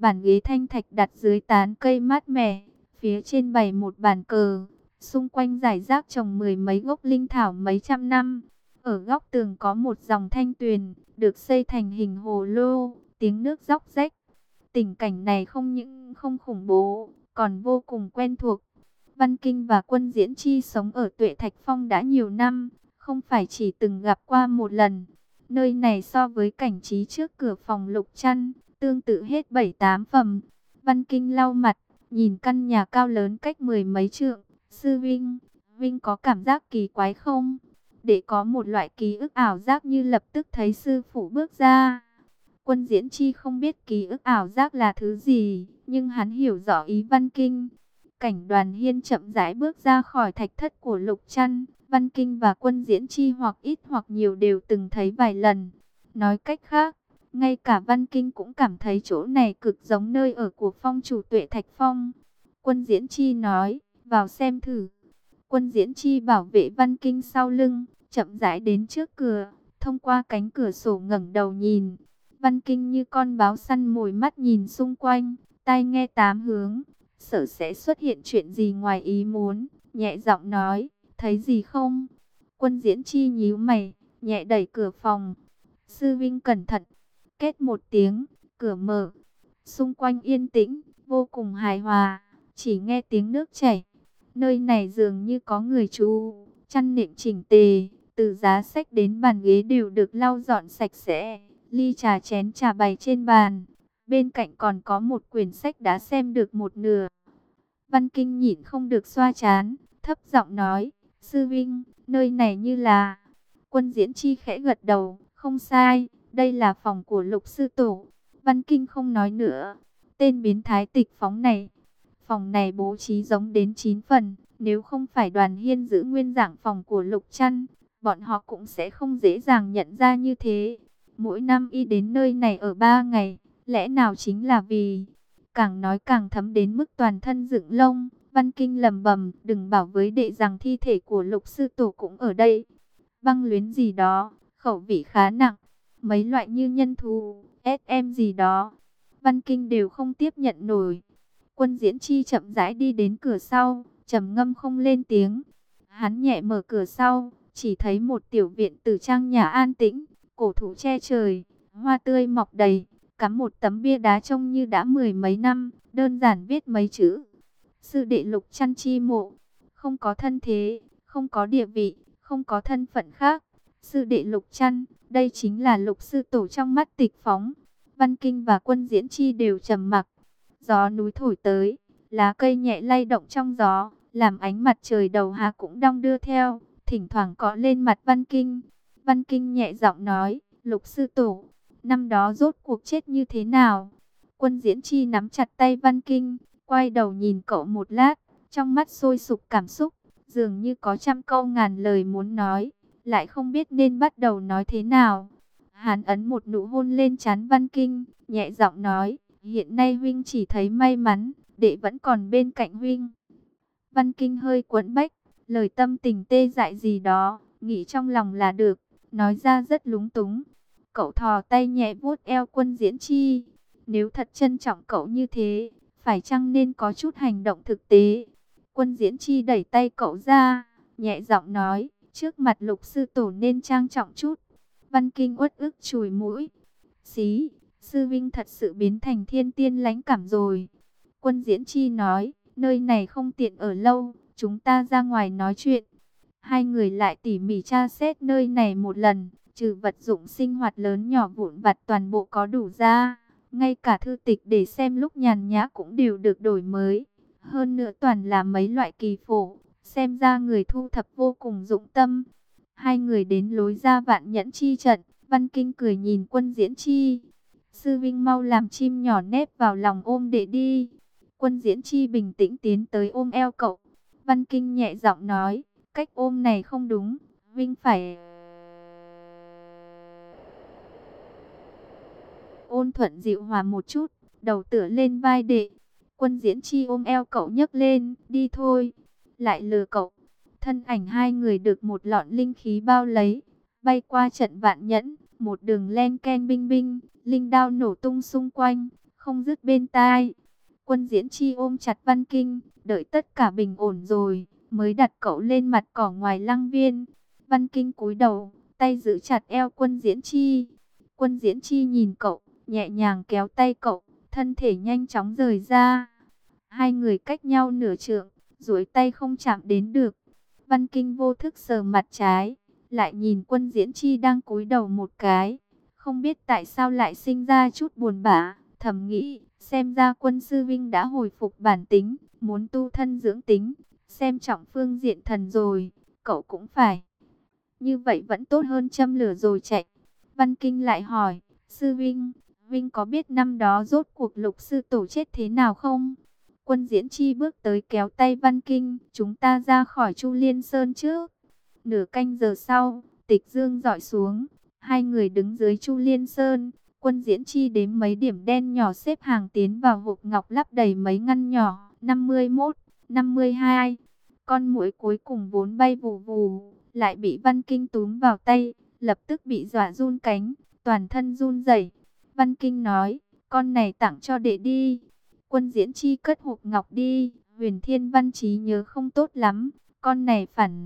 Bàn ghế thanh thạch đặt dưới tán cây mát mẻ, phía trên bày một bàn cờ, xung quanh rải rác trồng mười mấy gốc linh thảo mấy trăm năm. Ở góc tường có một dòng thanh tuyền, được xây thành hình hồ lô, tiếng nước róc rách. Tình cảnh này không những không khủng bố, còn vô cùng quen thuộc. Văn Kinh và Quân Diễn Chi sống ở Tuệ Thạch Phong đã nhiều năm, không phải chỉ từng gặp qua một lần. Nơi này so với cảnh trí trước cửa phòng Lục Trăn, tương tự hết bảy tám phần. Văn Kinh lau mặt, nhìn căn nhà cao lớn cách mười mấy trượng. Sư Vinh, Vinh có cảm giác kỳ quái không? Để có một loại ký ức ảo giác như lập tức thấy sư phụ bước ra. Quân Diễn Chi không biết ký ức ảo giác là thứ gì, nhưng hắn hiểu rõ ý Văn Kinh. Cảnh Đoàn Hiên chậm rãi bước ra khỏi thạch thất của Lục Trăn. Văn Kinh và Quân Diễn Chi hoặc ít hoặc nhiều đều từng thấy vài lần. Nói cách khác, ngay cả Văn Kinh cũng cảm thấy chỗ này cực giống nơi ở của phong chủ Tuệ Thạch Phong. Quân Diễn Chi nói, vào xem thử. Quân Diễn Chi bảo vệ Văn Kinh sau lưng, chậm rãi đến trước cửa, thông qua cánh cửa sổ ngẩng đầu nhìn. Văn Kinh như con báo săn mồi mắt nhìn xung quanh, tai nghe tám hướng, sợ sẽ xuất hiện chuyện gì ngoài ý muốn, nhẹ giọng nói, thấy gì không? Quân Diễn Chi nhíu mày, nhẹ đẩy cửa phòng. Sư Vinh cẩn thận, két một tiếng, cửa mở. Xung quanh yên tĩnh, vô cùng hài hòa, chỉ nghe tiếng nước chảy. Nơi này dường như có người trú, chăn nệm chỉnh tề, từ giá sách đến bàn ghế đều được lau dọn sạch sẽ. Ly trà chén trà bày trên bàn, bên cạnh còn có một quyển sách đã xem được một nửa. Văn Kinh nhịn không được xoa trán, thấp giọng nói, Sư Vinh, nơi này như là... Quân Diễn Chi khẽ gật đầu, không sai, đây là phòng của Lục Sư Tổ. Văn Kinh không nói nữa, tên biến thái tịch phóng này. Phòng này bố trí giống đến chín phần, nếu không phải Đoàn Hiên giữ nguyên dạng phòng của Lục Trăn, bọn họ cũng sẽ không dễ dàng nhận ra như thế. Mỗi năm y đến nơi này ở ba ngày, lẽ nào chính là vì... Càng nói càng thấm đến mức toàn thân dựng lông. Văn Kinh lầm bầm, đừng bảo với đệ rằng thi thể của Lục Sư Tổ cũng ở đây. Băng luyến gì đó, khẩu vị khá nặng. Mấy loại như nhân thù, ét em gì đó, Văn Kinh đều không tiếp nhận nổi. Quân Diễn Chi chậm rãi đi đến cửa sau, trầm ngâm không lên tiếng. Hắn nhẹ mở cửa sau, chỉ thấy một tiểu viện tử trang nhà an tĩnh, cổ thụ che trời, hoa tươi mọc đầy, cắm một tấm bia đá trông như đã mười mấy năm, đơn giản viết mấy chữ. Sư đệ Lục Trăn chi mộ, không có thân thế, không có địa vị, không có thân phận khác. Sư đệ Lục Trăn, đây chính là Lục Sư Tổ trong mắt tịch phóng. Văn Kinh và Quân Diễn Chi đều trầm mặc. Gió núi thổi tới, lá cây nhẹ lay động trong gió, làm ánh mặt trời đầu hạ cũng đong đưa theo, thỉnh thoảng cọ lên mặt Văn Kinh. Văn Kinh nhẹ giọng nói, Lục Sư Tổ, năm đó rốt cuộc chết như thế nào? Quân Diễn Chi nắm chặt tay Văn Kinh, quay đầu nhìn cậu một lát, trong mắt sôi sục cảm xúc, dường như có trăm câu ngàn lời muốn nói, lại không biết nên bắt đầu nói thế nào. Hắn ấn một nụ hôn lên trán Văn Kinh, nhẹ giọng nói, hiện nay huynh chỉ thấy may mắn, đệ vẫn còn bên cạnh huynh. Văn Kinh hơi quẫn bách, lời tâm tình tê dại gì đó, nghĩ trong lòng là được, nói ra rất lúng túng. Cậu thò tay nhẹ vuốt eo Quân Diễn Chi, nếu thật trân trọng cậu như thế, phải chăng nên có chút hành động thực tế. Quân Diễn Chi đẩy tay cậu ra, nhẹ giọng nói, trước mặt Lục Sư Tổ nên trang trọng chút. Văn Kinh uất ức chùi mũi, xí, Sư Vinh thật sự biến thành thiên tiên lãnh cảm rồi. Quân Diễn Chi nói, nơi này không tiện ở lâu, chúng ta ra ngoài nói chuyện. Hai người lại tỉ mỉ tra xét nơi này một lần, trừ vật dụng sinh hoạt lớn nhỏ vụn vặt toàn bộ có đủ ra. Ngay cả thư tịch để xem lúc nhàn nhã cũng đều được đổi mới. Hơn nữa toàn là mấy loại kỳ phổ, xem ra người thu thập vô cùng dụng tâm. Hai người đến lối ra Vạn Nhẫn Chi trận, Văn Kinh cười nhìn Quân Diễn Chi. Sư Vinh mau làm chim nhỏ nép vào lòng ôm để đi. Quân Diễn Chi bình tĩnh tiến tới ôm eo cậu. Văn Kinh nhẹ giọng nói, cách ôm này không đúng, Vinh phải ôn thuận dịu hòa một chút, đầu tựa lên vai đệ. Quân Diễn Chi ôm eo cậu nhấc lên, đi thôi, lại lừa cậu. Thân ảnh hai người được một lọn linh khí bao lấy, bay qua trận Vạn Nhẫn, một đường len ken binh binh, linh đao nổ tung xung quanh, không dứt bên tai. Quân Diễn Chi ôm chặt Văn Kinh, đợi tất cả bình ổn rồi, mới đặt cậu lên mặt cỏ ngoài lăng viên. Văn Kinh cúi đầu, tay giữ chặt eo Quân Diễn Chi. Quân Diễn Chi nhìn cậu, nhẹ nhàng kéo tay cậu, thân thể nhanh chóng rời ra. Hai người cách nhau nửa trượng, duỗi tay không chạm đến được. Văn Kinh vô thức sờ mặt trái, lại nhìn Quân Diễn Chi đang cúi đầu một cái. Không biết tại sao lại sinh ra chút buồn bã, thầm nghĩ, xem ra Quân sư vinh đã hồi phục bản tính, muốn tu thân dưỡng tính, xem trọng phương diện thần rồi, cậu cũng phải. Như vậy vẫn tốt hơn châm lửa rồi chạy. Văn Kinh lại hỏi, sư vinh, vinh có biết năm đó rốt cuộc Lục sư tổ chết thế nào không? Quân Diễn Chi bước tới kéo tay Văn Kinh, chúng ta ra khỏi Chu Liên Sơn trước. Nửa canh giờ sau, tịch dương dọi xuống, hai người đứng dưới Chu Liên Sơn. Quân Diễn Chi đếm mấy điểm đen nhỏ xếp hàng tiến vào hộp ngọc lắp đầy mấy ngăn nhỏ, năm mươi mốt, năm mươi hai. Con muỗi cuối cùng vốn bay vù vù, lại bị Văn Kinh túm vào tay, lập tức bị dọa run cánh, toàn thân run rẩy. Văn Kinh nói, con này tặng cho đệ đi. Quân Diễn Chi cất hộp ngọc đi, Huyền Thiên Văn trí nhớ không tốt lắm, con này phản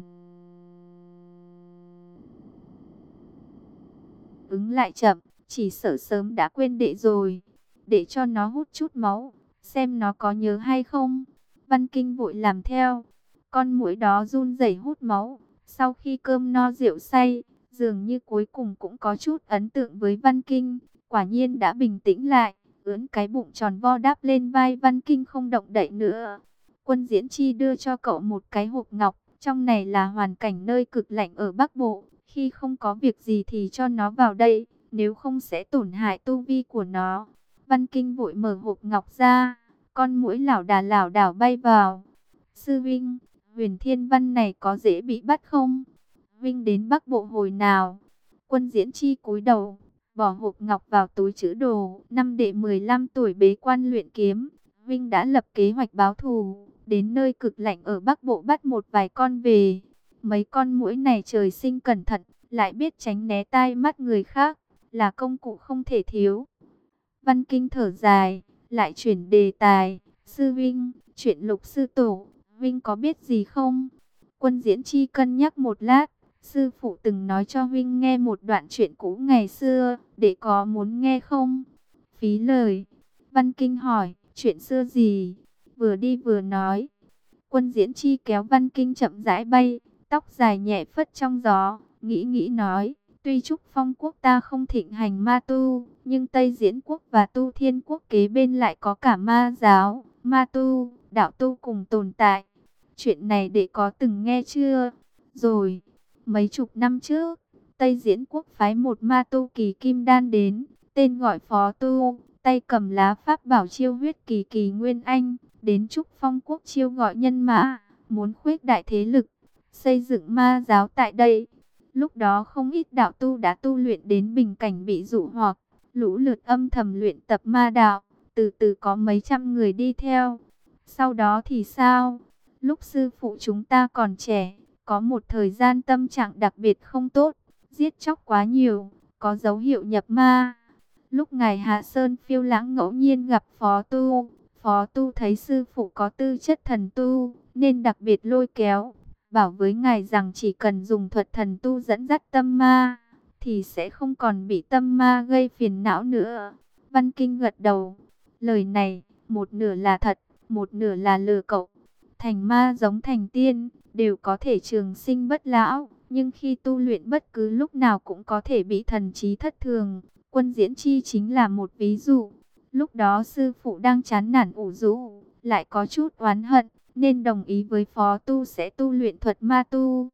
ứng lại chậm, chỉ sợ sớm đã quên đệ rồi. Để cho nó hút chút máu, xem nó có nhớ hay không. Văn Kinh vội làm theo. Con muỗi đó run rẩy hút máu. Sau khi cơm no rượu say, dường như cuối cùng cũng có chút ấn tượng với Văn Kinh. Quả nhiên đã bình tĩnh lại, ưỡn cái bụng tròn vo đáp lên vai Văn Kinh không động đậy nữa. Quân Diễn Chi đưa cho cậu một cái hộp ngọc. Trong này là hoàn cảnh nơi cực lạnh ở Bắc Bộ. Khi không có việc gì thì cho nó vào đây, nếu không sẽ tổn hại tu vi của nó. Văn Kinh vội mở hộp ngọc ra, con muỗi lảo đà lảo đảo bay vào. Sư Vinh, Huyền Thiên Văn này có dễ bị bắt không? Vinh đến Bắc Bộ hồi nào? Quân Diễn Chi cúi đầu, bỏ hộp ngọc vào túi trữ đồ. Năm đệ mười lăm tuổi bế quan luyện kiếm, Vinh đã lập kế hoạch báo thù, đến nơi cực lạnh ở Bắc Bộ bắt một vài con về. Mấy con muỗi này trời sinh cẩn thận, lại biết tránh né tai mắt người khác, là công cụ không thể thiếu. Văn Kinh thở dài, lại chuyển đề tài. Sư Vinh, chuyện Lục sư tổ, Vinh có biết gì không? Quân Diễn Chi cân nhắc một lát. Sư phụ từng nói cho Vinh nghe một đoạn chuyện cũ ngày xưa, để có muốn nghe không? Phí lời. Văn Kinh hỏi, chuyện xưa gì? Vừa đi vừa nói. Quân Diễn Chi kéo Văn Kinh chậm rãi bay, tóc dài nhẹ phất trong gió, nghĩ nghĩ nói, tuy Trúc Phong quốc ta không thịnh hành ma tu, nhưng Tây Diễn quốc và Tu Thiên quốc kế bên lại có cả ma giáo, ma tu, đạo tu cùng tồn tại. Chuyện này đệ có từng nghe chưa? Rồi, mấy chục năm trước, Tây Diễn quốc phái một ma tu kỳ kim đan đến, tên gọi Phó Tu, tay cầm lá pháp bảo chiêu huyết kỳ kỳ Nguyên Anh, đến Trúc Phong quốc chiêu gọi nhân mã, muốn khuếch đại thế lực, xây dựng ma giáo tại đây. Lúc đó không ít đạo tu đã tu luyện đến bình cảnh bị dụ hoặc, lũ lượt âm thầm luyện tập ma đạo, từ từ có mấy trăm người đi theo. Sau đó thì sao? Lúc sư phụ chúng ta còn trẻ, có một thời gian tâm trạng đặc biệt không tốt, giết chóc quá nhiều, có dấu hiệu nhập ma. Lúc ngài Hạ Sơn phiêu lãng ngẫu nhiên gặp Phó Tu, Phó Tu thấy sư phụ có tư chất thần tu, nên đặc biệt lôi kéo, bảo với ngài rằng chỉ cần dùng thuật thần tu dẫn dắt tâm ma, thì sẽ không còn bị tâm ma gây phiền não nữa. Văn Kinh gật đầu, lời này, một nửa là thật, một nửa là lừa cậu. Thành ma giống thành tiên, đều có thể trường sinh bất lão, nhưng khi tu luyện bất cứ lúc nào cũng có thể bị thần trí thất thường. Quân Diễn Chi chính là một ví dụ. Lúc đó sư phụ đang chán nản ủ rũ, lại có chút oán hận, nên đồng ý với Phó Tu sẽ tu luyện thuật ma tu.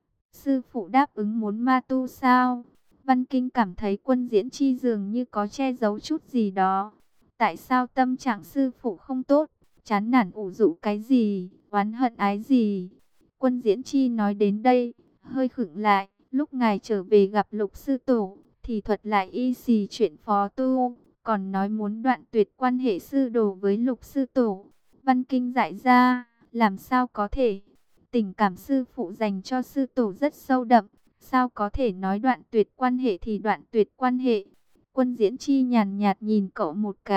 Sư phụ đáp ứng muốn ma tu sao? Văn Kinh cảm thấy Quân Diễn Chi dường như có che giấu chút gì đó. Tại sao tâm trạng sư phụ không tốt? Chán nản ủ rũ cái gì? Oán hận ái gì? Quân Diễn Chi nói đến đây, hơi khựng lại. Lúc ngài trở về gặp Lục sư tổ, thì thuật lại y xì chuyện Phó Tu, còn nói muốn đoạn tuyệt quan hệ sư đồ với Lục sư tổ. Văn Kinh dại ra, làm sao có thể? Tình cảm sư phụ dành cho sư tổ rất sâu đậm, sao có thể nói đoạn tuyệt quan hệ thì đoạn tuyệt quan hệ? Quân Diễn Chi nhàn nhạt nhìn cậu một cái,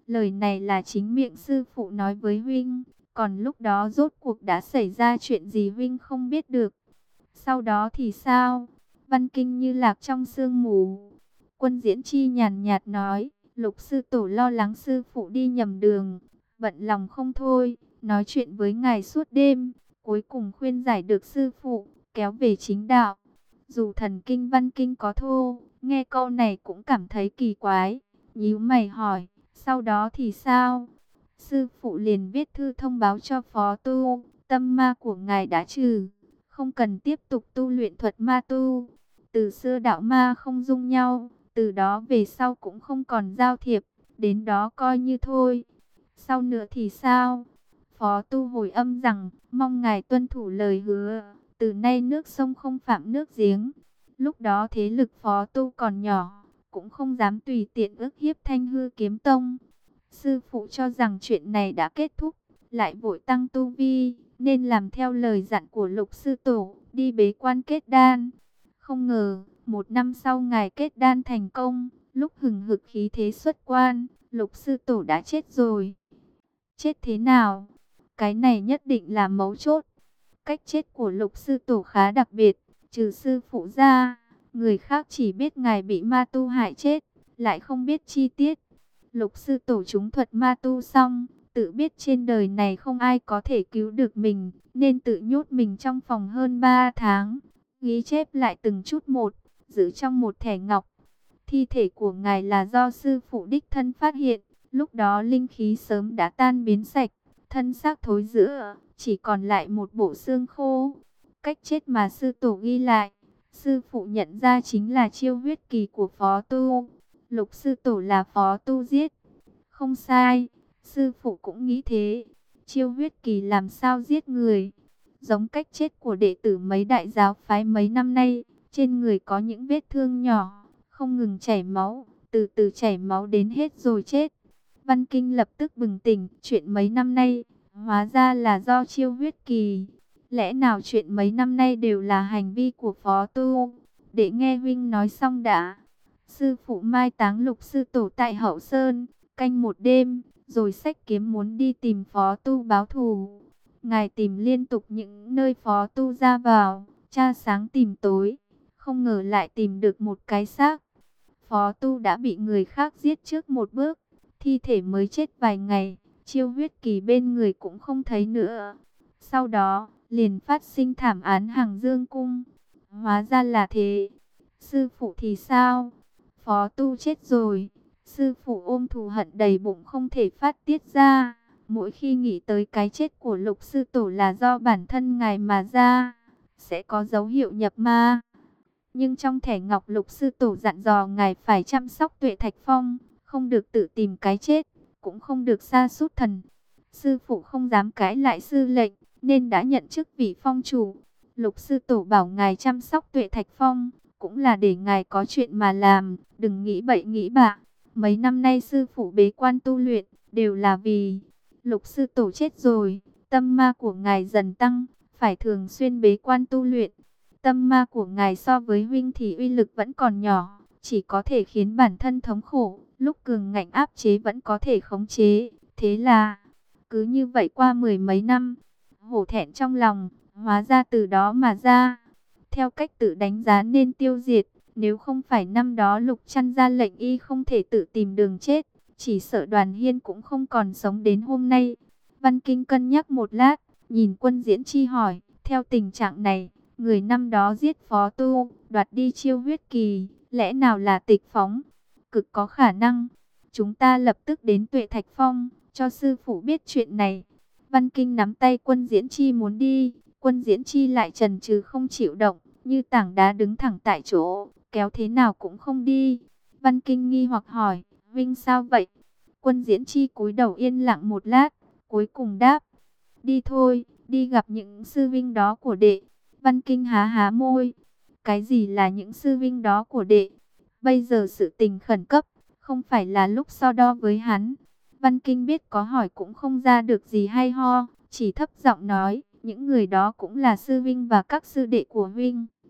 Lời này là chính miệng sư phụ nói với huynh, còn lúc đó rốt cuộc đã xảy ra chuyện gì huynh không biết được. Sau đó thì sao? Văn Kinh như lạc trong sương mù. Quân Diễn Chi nhàn nhạt nói, Lục sư tổ lo lắng sư phụ đi nhầm đường, bận lòng không thôi, nói chuyện với ngài suốt đêm, cuối cùng khuyên giải được sư phụ, kéo về chính đạo. Dù thần kinh Văn Kinh có thô, nghe câu này cũng cảm thấy kỳ quái, nhíu mày hỏi, sau đó thì sao? Sư phụ liền viết thư thông báo cho Phó Tu, tâm ma của ngài đã trừ, không cần tiếp tục tu luyện thuật ma tu. Từ xưa đạo ma không dung nhau, từ đó về sau cũng không còn giao thiệp, đến đó coi như thôi. Sau nữa thì sao? Phó Tu hồi âm rằng, mong ngài tuân thủ lời hứa, từ nay nước sông không phạm nước giếng. Lúc đó thế lực Phó Tu còn nhỏ, cũng không dám tùy tiện ức hiếp Thanh Hư Kiếm Tông. Sư phụ cho rằng chuyện này đã kết thúc, lại vội tăng tu vi, nên làm theo lời dặn của Lục sư tổ, đi bế quan kết đan. Không ngờ, một năm sau ngài kết đan thành công, lúc hừng hực khí thế xuất quan, Lục sư tổ đã chết rồi. Chết thế nào? Cái này nhất định là mấu chốt. Cách chết của Lục sư tổ khá đặc biệt, trừ sư phụ ra, người khác chỉ biết ngài bị ma tu hại chết, lại không biết chi tiết. Lục sư tổ trúng thuật ma tu xong, tự biết trên đời này không ai có thể cứu được mình, nên tự nhốt mình trong phòng hơn ba tháng, ghi chép lại từng chút một, giữ trong một thẻ ngọc. Thi thể của ngài là do sư phụ đích thân phát hiện, lúc đó linh khí sớm đã tan biến sạch, thân xác thối rữa, chỉ còn lại một bộ xương khô. Cách chết mà sư tổ ghi lại, sư phụ nhận ra chính là chiêu huyết kỳ của Phó Tu. Lục sư tổ là Phó Tu giết. Không sai, sư phụ cũng nghĩ thế. Chiêu huyết kỳ làm sao giết người? Giống cách chết của đệ tử mấy đại giáo phái mấy năm nay, trên người có những vết thương nhỏ, không ngừng chảy máu, từ từ chảy máu đến hết rồi chết. Văn Kinh lập tức bừng tỉnh, chuyện mấy năm nay, hóa ra là do chiêu huyết kỳ. Lẽ nào chuyện mấy năm nay đều là hành vi của Phó Tu? Để nghe huynh nói xong đã. Sư phụ mai táng Lục sư tổ tại Hậu Sơn, canh một đêm, rồi xách kiếm muốn đi tìm Phó Tu báo thù. Ngài tìm liên tục những nơi Phó Tu ra vào, tra sáng tìm tối, không ngờ lại tìm được một cái xác. Phó Tu đã bị người khác giết trước một bước, thi thể mới chết vài ngày, chiêu huyết kỳ bên người cũng không thấy nữa. Sau đó, liền phát sinh thảm án Hằng Dương Cung. Hóa ra là thế. Sư phụ thì sao? Phó Tu chết rồi. Sư phụ ôm thù hận đầy bụng không thể phát tiết ra. Mỗi khi nghĩ tới cái chết của Lục sư tổ là do bản thân ngài mà ra, sẽ có dấu hiệu nhập ma. Nhưng trong thẻ ngọc Lục sư tổ dặn dò ngài phải chăm sóc Tuệ Thạch Phong, không được tự tìm cái chết, cũng không được sa sút thần. Sư phụ không dám cãi lại sư lệnh, nên đã nhận chức vị phong chủ. Lục sư tổ bảo ngài chăm sóc Tuệ Thạch Phong, cũng là để ngài có chuyện mà làm, đừng nghĩ bậy nghĩ bạ. Mấy năm nay sư phụ bế quan tu luyện, đều là vì Lục sư tổ chết rồi, tâm ma của ngài dần tăng, phải thường xuyên bế quan tu luyện. Tâm ma của ngài so với huynh thì uy lực vẫn còn nhỏ, chỉ có thể khiến bản thân thống khổ, lúc cường ngạnh áp chế vẫn có thể khống chế. Thế là, cứ như vậy qua mười mấy năm, hổ thẹn trong lòng, hóa ra từ đó mà ra. Theo cách tự đánh giá nên tiêu diệt, nếu không phải năm đó Lục Chăn ra lệnh y không thể tự tìm đường chết, chỉ sợ Đoàn Hiên cũng không còn sống đến hôm nay. Văn Kinh cân nhắc một lát, nhìn Quân Diễn Chi hỏi, theo tình trạng này, người năm đó giết Phó Tu, đoạt đi chiêu huyết kỳ, lẽ nào là Tịch Phóng? Cực có khả năng. Chúng ta lập tức đến Tuệ Thạch Phong, cho sư phụ biết chuyện này. Văn Kinh nắm tay Quân Diễn Chi muốn đi, Quân Diễn Chi lại chần chừ không chịu động, như tảng đá đứng thẳng tại chỗ, kéo thế nào cũng không đi. Văn Kinh nghi hoặc hỏi, Vinh sao vậy? Quân Diễn Chi cúi đầu yên lặng một lát, cuối cùng đáp, đi thôi, đi gặp những sư vinh đó của đệ. Văn Kinh há há môi, cái gì là những sư vinh đó của đệ? Bây giờ sự tình khẩn cấp, không phải là lúc so đo với hắn. Văn Kinh biết có hỏi cũng không ra được gì hay ho, chỉ thấp giọng nói, những người đó cũng là sư vinh và các sư đệ của Vinh.